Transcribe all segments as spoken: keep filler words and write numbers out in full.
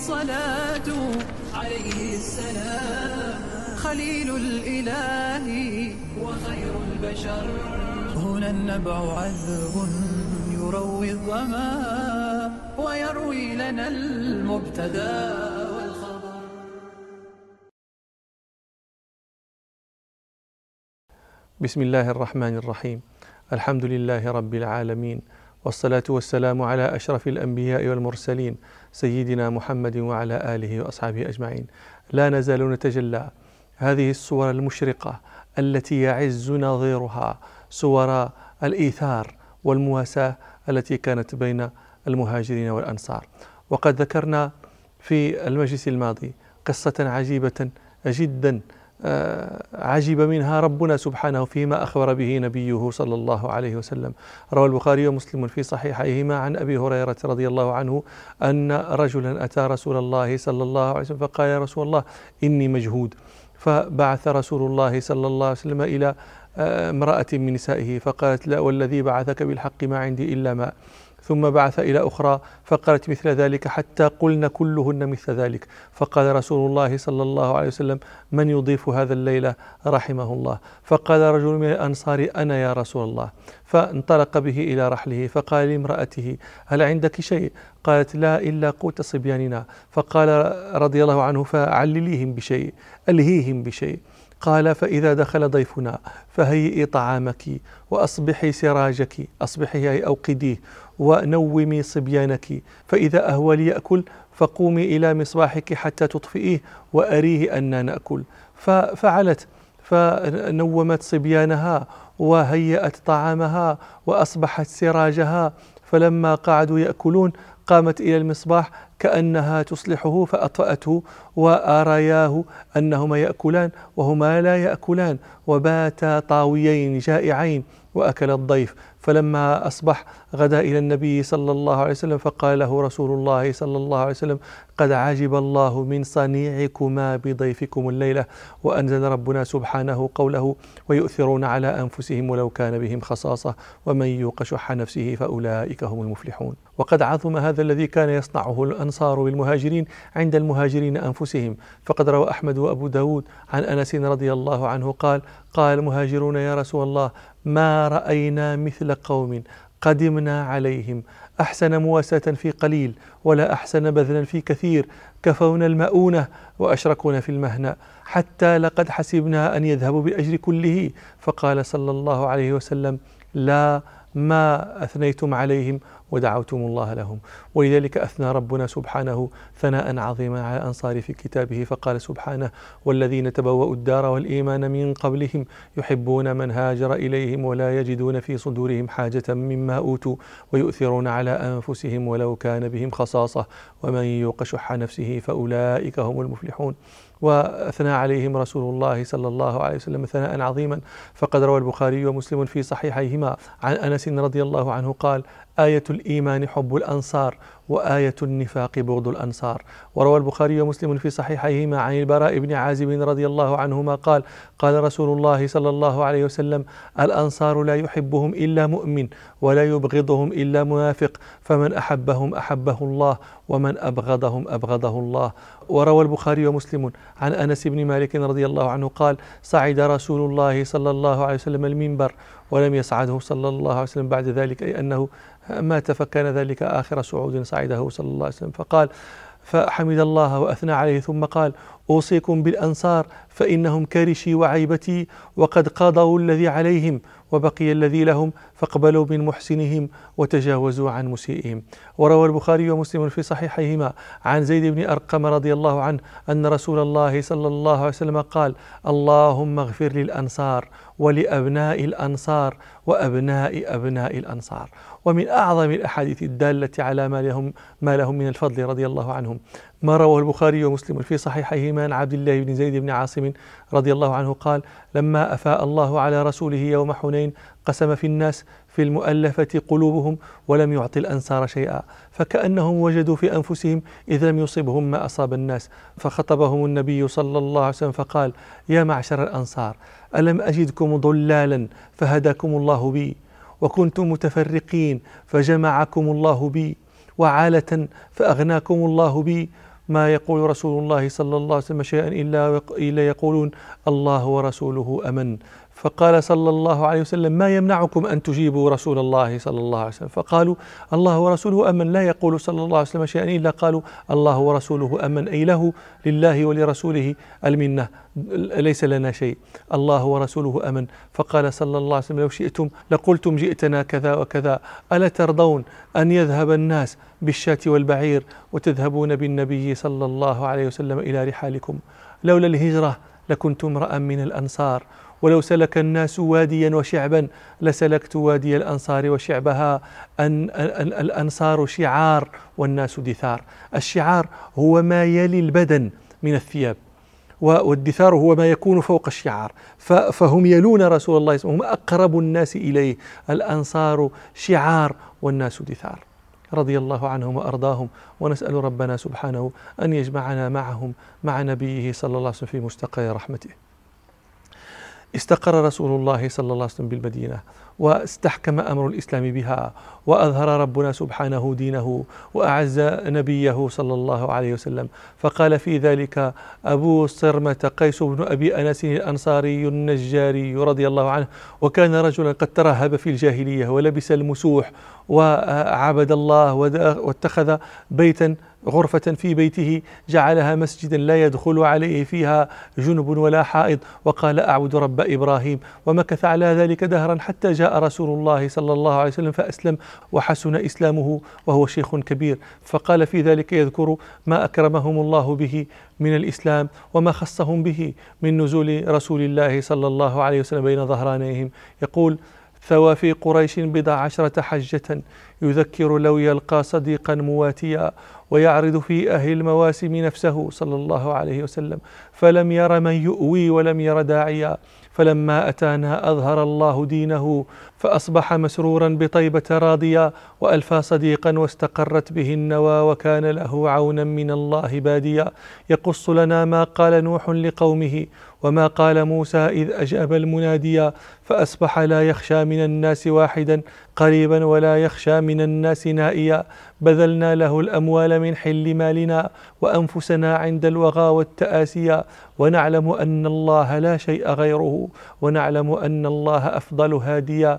الصلاة عليه السلام خليل الإله وخير البشر. هنا النبع عذب يروي الظما ويروي لنا المبتدى والخبر. بسم الله الرحمن الرحيم. الحمد لله رب العالمين، والصلاة والسلام على أشرف الأنبياء والمرسلين سيدنا محمد وعلى آله وأصحابه أجمعين. لا نزال نتجلى هذه الصور المشرقة التي يعز نظيرها صور الإيثار والمواساة التي كانت بين المهاجرين والأنصار. وقد ذكرنا في المجلس الماضي قصة عجيبة جدا عجب منها ربنا سبحانه فيما أخبر به نبيه صلى الله عليه وسلم. روى البخاري ومسلم في صحيحيهما عن أبي هريرة رضي الله عنه أن رجلا أتى رسول الله صلى الله عليه وسلم فقال: يا رسول الله إني مجهود. فبعث رسول الله صلى الله عليه وسلم إلى امرأة من نسائه فقالت: لا والذي بعثك بالحق ما عندي إلا ماء. ثم بعث إلى أخرى فقالت مثل ذلك حتى قلن كلهن مثل ذلك. فقال رسول الله صلى الله عليه وسلم: من يضيف هذا الليلة رحمه الله. فقال رجل من الأنصار: أنا يا رسول الله. فانطلق به إلى رحله فقال لامرأته: هل عندك شيء؟ قالت: لا إلا قوت صبياننا. فقال رضي الله عنه: فعلليهم بشيء، ألهيهم بشيء. قال: فإذا دخل ضيفنا فهيئي طعامك وأصبحي سراجك، أصبحي أي أوقديه، ونومي صبيانك، فإذا أهوى ليأكل فقومي إلى مصباحك حتى تطفئيه وأريه أننا نأكل. ففعلت، فنومت صبيانها وهيأت طعامها وأصبحت سراجها. فلما قعدوا يأكلون قامت إلى المصباح كأنها تصلحه فأطفأته، وأرياه أنهما يأكلان وهما لا يأكلان، وباتا طاويين جائعين. وأكل الضيف. فلما أصبح غدا إلى النبي صلى الله عليه وسلم فقال له رسول الله صلى الله عليه وسلم: قد عجب الله من صنيعكما بضيفكم الليلة. وأنزل ربنا سبحانه قوله: ويؤثرون على أنفسهم ولو كان بهم خصاصة ومن يوق شح نفسه فأولئك هم المفلحون. وقد عظم هذا الذي كان يصنعه الأنصار بالمهاجرين عند المهاجرين أنفسهم. فقد روى أحمد وأبو داود عن أنس رضي الله عنه قال: قال المهاجرون: يا رسول الله ما رأينا مثل قوم قدمنا عليهم أحسن مواساة في قليل ولا أحسن بذلا في كثير، كفونا المؤونة وأشركونا في المهنة، حتى لقد حسبنا أن يذهبوا بالأجر كله. فقال صلى الله عليه وسلم: لا، ما أثنيتم عليهم ودعوتم الله لهم. ولذلك أثنى ربنا سبحانه ثناء عظيما على الأنصار في كتابه فقال سبحانه: والذين تبوأوا الدار والإيمان من قبلهم يحبون من هاجر إليهم ولا يجدون في صدورهم حاجة مما أوتوا ويؤثرون على أنفسهم ولو كان بهم خصاصة ومن يوق شح نفسه فأولئك هم المفلحون. وأثنى عليهم رسول الله صلى الله عليه وسلم ثناء عظيما. فقد روى البخاري ومسلم في صحيحيهما عن أنس رضي الله عنه قال: آية الإيمان حب الأنصار وآية النفاق بغض الأنصار. وروى البخاري ومسلم في صحيحيهما عن البراء بن عازب رضي الله عنهما قال: قال رسول الله صلى الله عليه وسلم: الأنصار لا يحبهم إلا مؤمن ولا يبغضهم إلا منافق، فمن أحبهم أحبه الله ومن أبغضهم أبغضه الله. وروى البخاري ومسلم عن أنس بن مالك رضي الله عنه قال: صعد رسول الله صلى الله عليه وسلم المنبر ولم يصعده صلى الله عليه وسلم بعد ذلك، أي أنه مات فكان ذلك آخر صعود صعده صلى الله عليه وسلم. فقال فحمد الله وأثنى عليه ثم قال: أوصيكم بالأنصار فإنهم كرشي وعيبتي، وقد قضوا الذي عليهم وبقي الذي لهم، فاقبلوا من محسنهم وتجاوزوا عن مسيئهم. وروى البخاري ومسلم في صحيحيهما عن زيد بن أرقم رضي الله عنه أن رسول الله صلى الله عليه وسلم قال: اللهم اغفر للأنصار ولأبناء الأنصار وأبناء أبناء الأنصار. ومن أعظم الأحاديث الدالة على ما لهم, ما لهم من الفضل رضي الله عنهم ما رواه البخاري ومسلم في صحيحيهما عن عبد الله بن زيد بن عاصم رضي الله عنه قال: لما أفاء الله على رسوله يوم حنين قسم في الناس في المؤلفة قلوبهم ولم يعطي الأنصار شيئا، فكأنهم وجدوا في أنفسهم إذ لم يصبهم ما أصاب الناس، فخطبهم النبي صلى الله عليه وسلم فقال: يا معشر الأنصار، ألم أجدكم ضلالا فهداكم الله بي، وكنتم متفرقين فجمعكم الله بي، وعالة فأغناكم الله بي، ما يقول رسول الله صلى الله عليه وسلم شيئا إلا إلا يقولون الله ورسوله أمن. فقال صلى الله عليه وسلم ما يمنعكم أن تجيبوا رسول الله صلى الله عليه وسلم؟ فقالوا الله ورسوله أمن. لا يقول صلى الله عليه وسلم شيئا إلا قالوا الله ورسوله أمن، أي له لله ولرسوله المنة، ليس لنا شيء، الله ورسوله أمن. فقال صلى الله عليه وسلم لو شئتم لقلتم جئتنا كذا وكذا، ألا ترضون أن يذهب الناس بالشاة والبعير وتذهبون بالنبي صلى الله عليه وسلم إلى رحالكم؟ لولا الهجرة لكنت امرأ من الأنصار، ولو سلك الناس واديا وشعبا لسلكت وادي الأنصار وشعبها. أن الأنصار شعار والناس دثار. الشعار هو ما يلي البدن من الثياب، والدثار هو ما يكون فوق الشعار، فهم يلون رسول الله، هم أقرب الناس إليه. الأنصار شعار والناس دثار، رضي الله عنهم وأرضاهم، ونسأل ربنا سبحانه أن يجمعنا معهم مع نبيه صلى الله عليه وسلم في مستقى رحمته. استقر رسول الله صلى الله عليه وسلم بالمدينة، واستحكم أمر الإسلام بها، وأظهر ربنا سبحانه دينه، وأعز نبيه صلى الله عليه وسلم. فقال في ذلك أبو صرمة قيس بن أبي أنس الأنصاري النجاري رضي الله عنه، وكان رجلا قد ترهب في الجاهلية ولبس المسوح وعبد الله، واتخذ بيتا غرفة في بيته جعلها مسجدا لا يدخل عليه فيها جنب ولا حائض، وقال أعبد رب إبراهيم. ومكث على ذلك دهرا حتى جاء رسول الله صلى الله عليه وسلم فأسلم، وحسن إسلامه وهو شيخ كبير. فقال في ذلك يذكر ما أكرمهم الله به من الإسلام، وما خصهم به من نزول رسول الله صلى الله عليه وسلم بين ظهرانيهم. يقول ثوى في قريش بضع عشرة حجة، يذكر لو يلقى صديقا مواتيا، ويعرض في أهل المواسم نفسه صلى الله عليه وسلم، فلم ير من يؤوي ولم ير داعيا. فلما أتانا أظهر الله دينه، فأصبح مسرورا بطيبة راضيا، وألفى صديقا واستقرت به النوى، وكان له عونا من الله باديا. يقص لنا ما قال نوح لقومه، وما قال موسى إذ أجاب المناديا. فأصبح لا يخشى من الناس واحدا قريبا، ولا يخشى من الناس نائيا. بذلنا له الأموال من حل مالنا، وأنفسنا عند الوغى والتآسيا. ونعلم أن الله لا شيء غيره، ونعلم أن الله أفضل هاديا.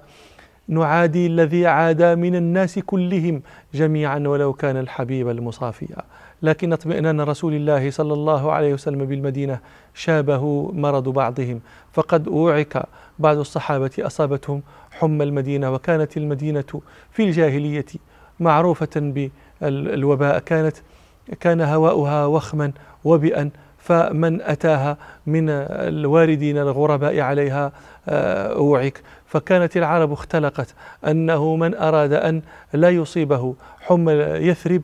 نعادي الذي عادى من الناس كلهم جميعا، ولو كان الحبيب المصافيا. لكن اطمئنان رسول الله صلى الله عليه وسلم بالمدينة شابه مرض بعضهم، فقد أوعك بعض الصحابة أصابتهم حمى المدينة. وكانت المدينة في الجاهلية معروفة بالوباء، كانت كان هواؤها وخما وبئا، فمن أتاها من الواردين الغرباء عليها أوعك. فكانت العرب اختلقت أنه من أراد أن لا يصيبه حمى يثرب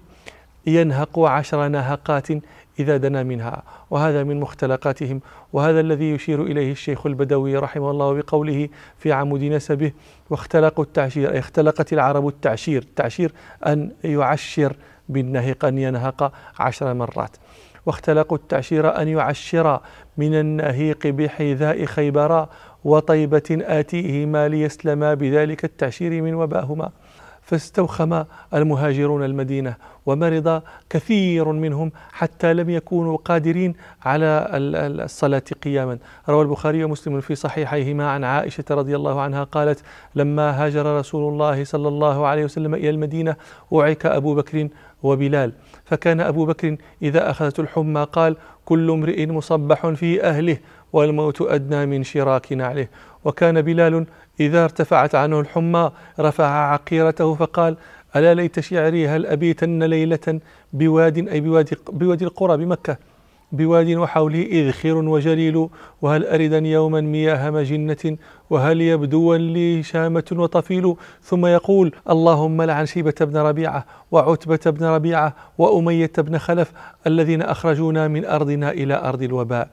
ينهق عشر نهقات إذا دنا منها، وهذا من مختلقاتهم. وهذا الذي يشير إليه الشيخ البدوي رحمه الله بقوله في عمود نسبه: واختلقوا التعشير، أي اختلقت العرب التعشير. التعشير أن يعشر بالنهق، أن ينهق عشر مرات. واختلقوا التعشير أن يعشر من النهيق بحذاء خيبر وطيبة آتيهما ليسلما بذلك التعشير من وباهما. فاستوخم المهاجرون المدينة، ومرض كثير منهم حتى لم يكونوا قادرين على الصلاة قياما. روى البخاري ومسلم في صحيحيهما عن عائشة رضي الله عنها قالت: لما هاجر رسول الله صلى الله عليه وسلم إلى المدينة أوعك أبو بكر وبلال، فكان أبو بكر إذا أخذت الحمى قال: كل امرئ مصبح في أهله، والموت أدنى من شراك نعله. وكان بلال إذا ارتفعت عنه الحمى رفع عقيرته فقال: ألا ليت شعري هل أبيتن ليلة بواد، أي بوادي, بوادي القرى بمكة، بواد وحوله إذخر وجليل، وهل أردا يوما مياه مجنة، وهل يبدوا لي شامة وطفيل. ثم يقول: اللهم لعن شيبة بن ربيعة وعتبة بن ربيعة وأمية بن خلف الذين أخرجونا من أرضنا إلى أرض الوباء.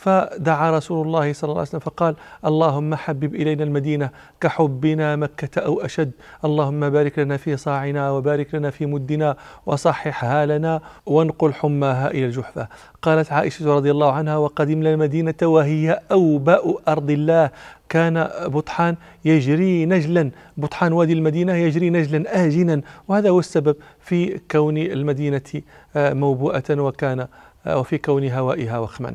فدعا رسول الله صلى الله عليه وسلم فقال: اللهم حبب إلينا المدينة كحبنا مكة أو أشد، اللهم بارك لنا في صاعنا وبارك لنا في مدنا وصححها لنا وانقل حماها إلى الجحفة. قالت عائشة رضي الله عنها: وقدمنا المدينة وهي أوباء أرض الله كان بطحان يجري نجلا، بطحان وادي المدينة يجري نجلا آجنا، وهذا هو السبب في كون المدينة موبوءة وكان وفي كون هوائها وخما.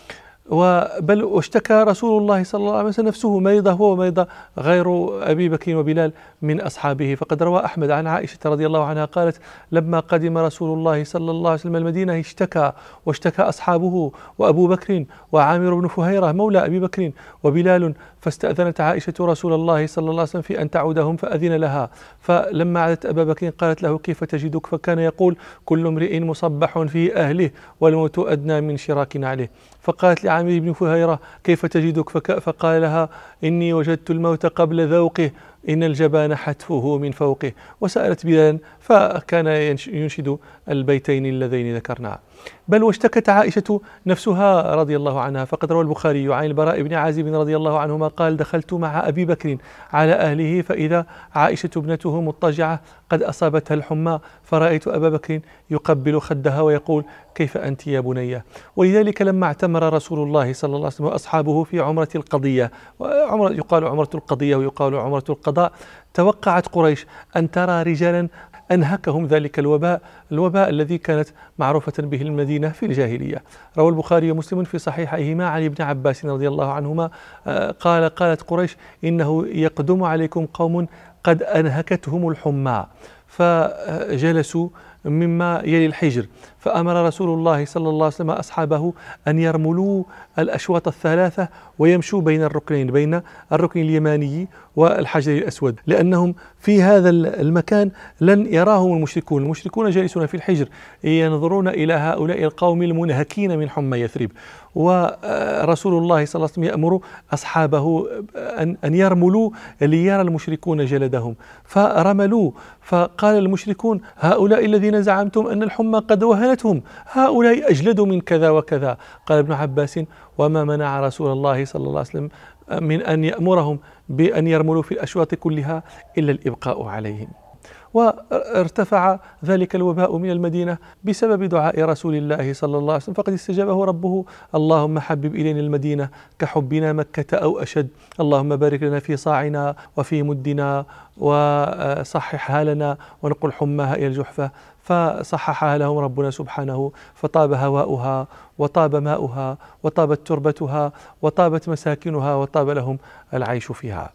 وبل واشتكى رسول الله صلى الله عليه وسلم نفسه مريض هو ومريض غير أبي بكر وبلال من أصحابه. فقد روى أحمد عن عائشة رضي الله عنها قالت: لما قدم رسول الله صلى الله عليه وسلم المدينة اشتكى واشتكى أصحابه وأبو بكر وعامر بن فهيرة مولى أبي بكر وبلال، فاستأذنت عائشة رسول الله صلى الله عليه وسلم في أن تعودهم فأذن لها. فلما عادت أبا بكر قالت له: كيف تجدك؟ فكان يقول: كل امرئ مصبح في أهله والموت أدنى من شراك عليه. فقالت لعامر بن فهيرة: كيف تجدك؟ فقال لها: إني وجدت الموت قبل ذوقه، إن الجبان حتفه من فوقه. وسألت بلالا فكان ينشد البيتين اللذين ذكرنا. بل واشتكت عائشة نفسها رضي الله عنها، فقد روى البخاري عن البراء بن عازب رضي الله عنهما قال: دخلت مع أبي بكر على أهله فإذا عائشة ابنته مضطجعة قد أصابتها الحمى، فرأيت أبا بكر يقبل خدها ويقول: كيف أنت يا بنية؟ ولذلك لما اعتمر رسول الله صلى الله عليه وسلم وأصحابه في عمرة القضية، وعمرة يقال عمرة القضية ويقال عمرة القضاء، توقعت قريش أن ترى رجالا أنهكهم ذلك الوباء الوباء الذي كانت معروفة به المدينة في الجاهلية. روى البخاري ومسلم في صحيحيهما عن ابن عباس رضي الله عنهما قال: قالت قريش: إنه يقدم عليكم قوم قد أنهكتهم الحمى، فجلسوا مما يلي الحجر، فأمر رسول الله صلى الله عليه وسلم أصحابه أن يرملوا الأشواط الثلاثة ويمشوا بين الركنين، بين الركن اليماني والحجر الأسود، لأنهم في هذا المكان لن يراهم المشركون. المشركون جالسون في الحجر ينظرون إلى هؤلاء القوم المنهكين من حمى يثرب، ورسول الله صلى الله عليه وسلم يأمر أصحابه أن يرملوا ليرى المشركون جلدهم، فرملوا. فقال المشركون: هؤلاء الذين زعمتم أن الحمى قد وهنتهم، هؤلاء أجلد من كذا وكذا. قال ابن عباس: وما منع رسول الله صلى الله عليه وسلم من أن يأمرهم بأن يرملوا في الأشواط كلها إلا الإبقاء عليهم. وارتفع ذلك الوباء من المدينة بسبب دعاء رسول الله صلى الله عليه وسلم، فقد استجابه ربه: اللهم حبب إلينا المدينة كحبنا مكة أو أشد، اللهم بارك لنا في صاعنا وفي مدنا وصححها لنا ونقل حماها إلى الجحفة. فصححها لهم ربنا سبحانه، فطاب هواؤها وطاب ماؤها وطابت تربتها وطابت مساكنها وطاب لهم العيش فيها.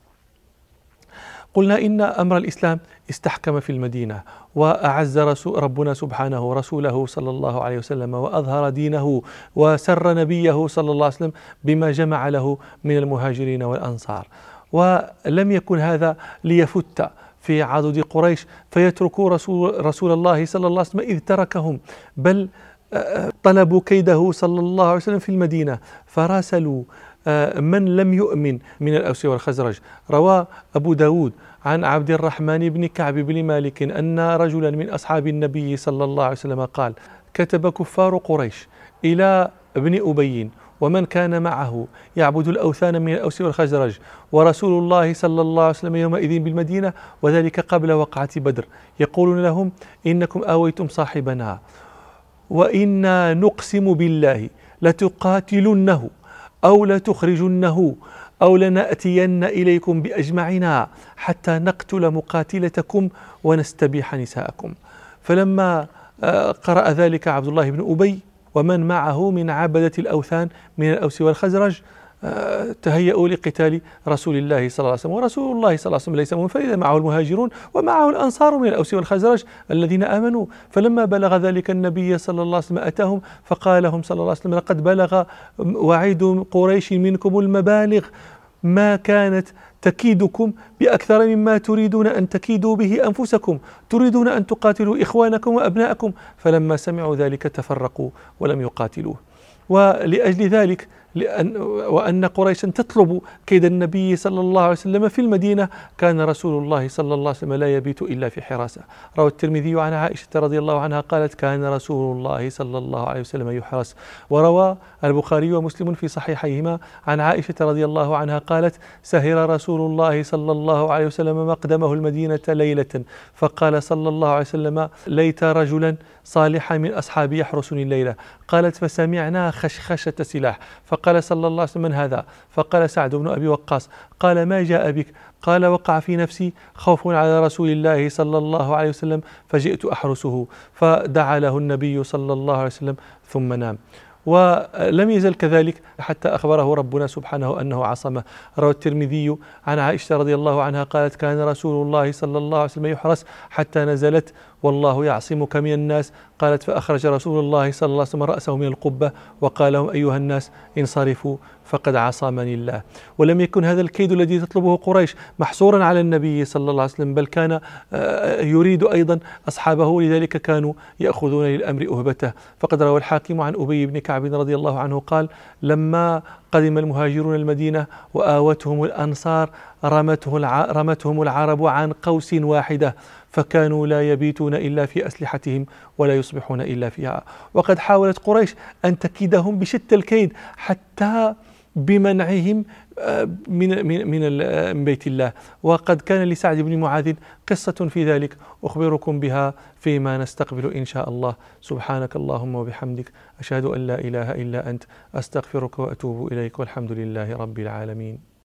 قلنا إن أمر الإسلام استحكم في المدينة، وأعز ربنا سبحانه رسوله صلى الله عليه وسلم، وأظهر دينه، وسر نبيه صلى الله عليه وسلم بما جمع له من المهاجرين والأنصار. ولم يكن هذا ليفت في عضد قريش فيتركوا رسول, رسول الله صلى الله عليه وسلم إذ تركهم، بل طلبوا كيده صلى الله عليه وسلم في المدينة، فراسلوا من لم يؤمن من الأوس والخزرج. روى أبو داود عن عبد الرحمن بن كعب بن مالك أن رجلا من أصحاب النبي صلى الله عليه وسلم قال: كتب كفار قريش إلى ابن أبي ومن كان معه يعبد الأوثان من الأوس والخزرج، ورسول الله صلى الله عليه وسلم يومئذ بالمدينة، وذلك قبل وقعة بدر، يقولون لهم: إنكم آويتم صاحبنا، وإنا نقسم بالله لتقاتلنه أو لتخرجنه أو لنأتين إليكم بأجمعنا حتى نقتل مقاتلتكم ونستبيح نساءكم. فلما قرأ ذلك عبد الله بن أبي ومن معه من عبدة الأوثان من الأوس والخزرج تهيأوا لقتال رسول الله صلى الله عليه وسلم. ورسول الله صلى الله عليه وسلم ليس منفردا، معه المهاجرون ومعه الأنصار من الأوس والخزرج الذين آمنوا. فلما بلغ ذلك النبي صلى الله عليه وسلم أتاهم فقال لهم صلى الله عليه وسلم: لقد بلغ وعيد قريش منكم المبالغ، ما كانت تكيدكم بأكثر مما تريدون أن تكيدوا به أنفسكم، تريدون أن تقاتلوا إخوانكم وأبناءكم. فلما سمعوا ذلك تفرقوا ولم يقاتلوه. ولأجل ذلك لأن وأن قريشا تطلب كيد النبي صلى الله عليه وسلم في المدينة، كان رسول الله صلى الله عليه وسلم لا يبيت إلا في حراسة. روى الترمذي عن عائشة رضي الله عنها قالت: كان رسول الله صلى الله عليه وسلم يحرس. وروى البخاري ومسلم في صحيحيهما عن عائشة رضي الله عنها قالت: سهر رسول الله صلى الله عليه وسلم مقدمه المدينة ليلة، فقال صلى الله عليه وسلم: ليت رجلا صالحا من أصحابي يحرسني الليلة. قالت: فسمعنا خشخشة سلاح، فقال فقال صلى الله عليه وسلم: من هذا؟ فقال: سعد بن أبي وقاص. قال: ما جاء بك؟ قال: وقع في نفسي خوف على رسول الله صلى الله عليه وسلم فجئت أحرسه. فدعا له النبي صلى الله عليه وسلم ثم نام. ولم يزل كذلك حتى أخبره ربنا سبحانه أنه عصمه. روى الترمذي عن عائشة رضي الله عنها قالت: كان رسول الله صلى الله عليه وسلم يحرس حتى نزلت: والله يعصمك من الناس. قالت: فأخرج رسول الله صلى الله عليه وسلم رأسه من القبة وقال لهم: أيها الناس انصرفوا فقد عصمني الله. ولم يكن هذا الكيد الذي تطلبه قريش محصورا على النبي صلى الله عليه وسلم، بل كان يريد أيضا أصحابه، لذلك كانوا يأخذون للأمر أهبته. فقد روى الحاكم عن أبي بن كعب رضي الله عنه قال: لما قدم المهاجرون المدينة وآوتهم الأنصار رمتهم العرب عن قوس واحدة، فكانوا لا يبيتون إلا في أسلحتهم ولا يصبحون إلا فيها. وقد حاولت قريش أن تكيدهم بشتى الكيد حتى بمنعهم من من من بيت الله. وقد كان لسعد بن معاذ قصة في ذلك أخبركم بها فيما نستقبل إن شاء الله. سبحانك اللهم وبحمدك، أشهد أن لا إله إلا أنت، أستغفرك وأتوب إليك، والحمد لله رب العالمين.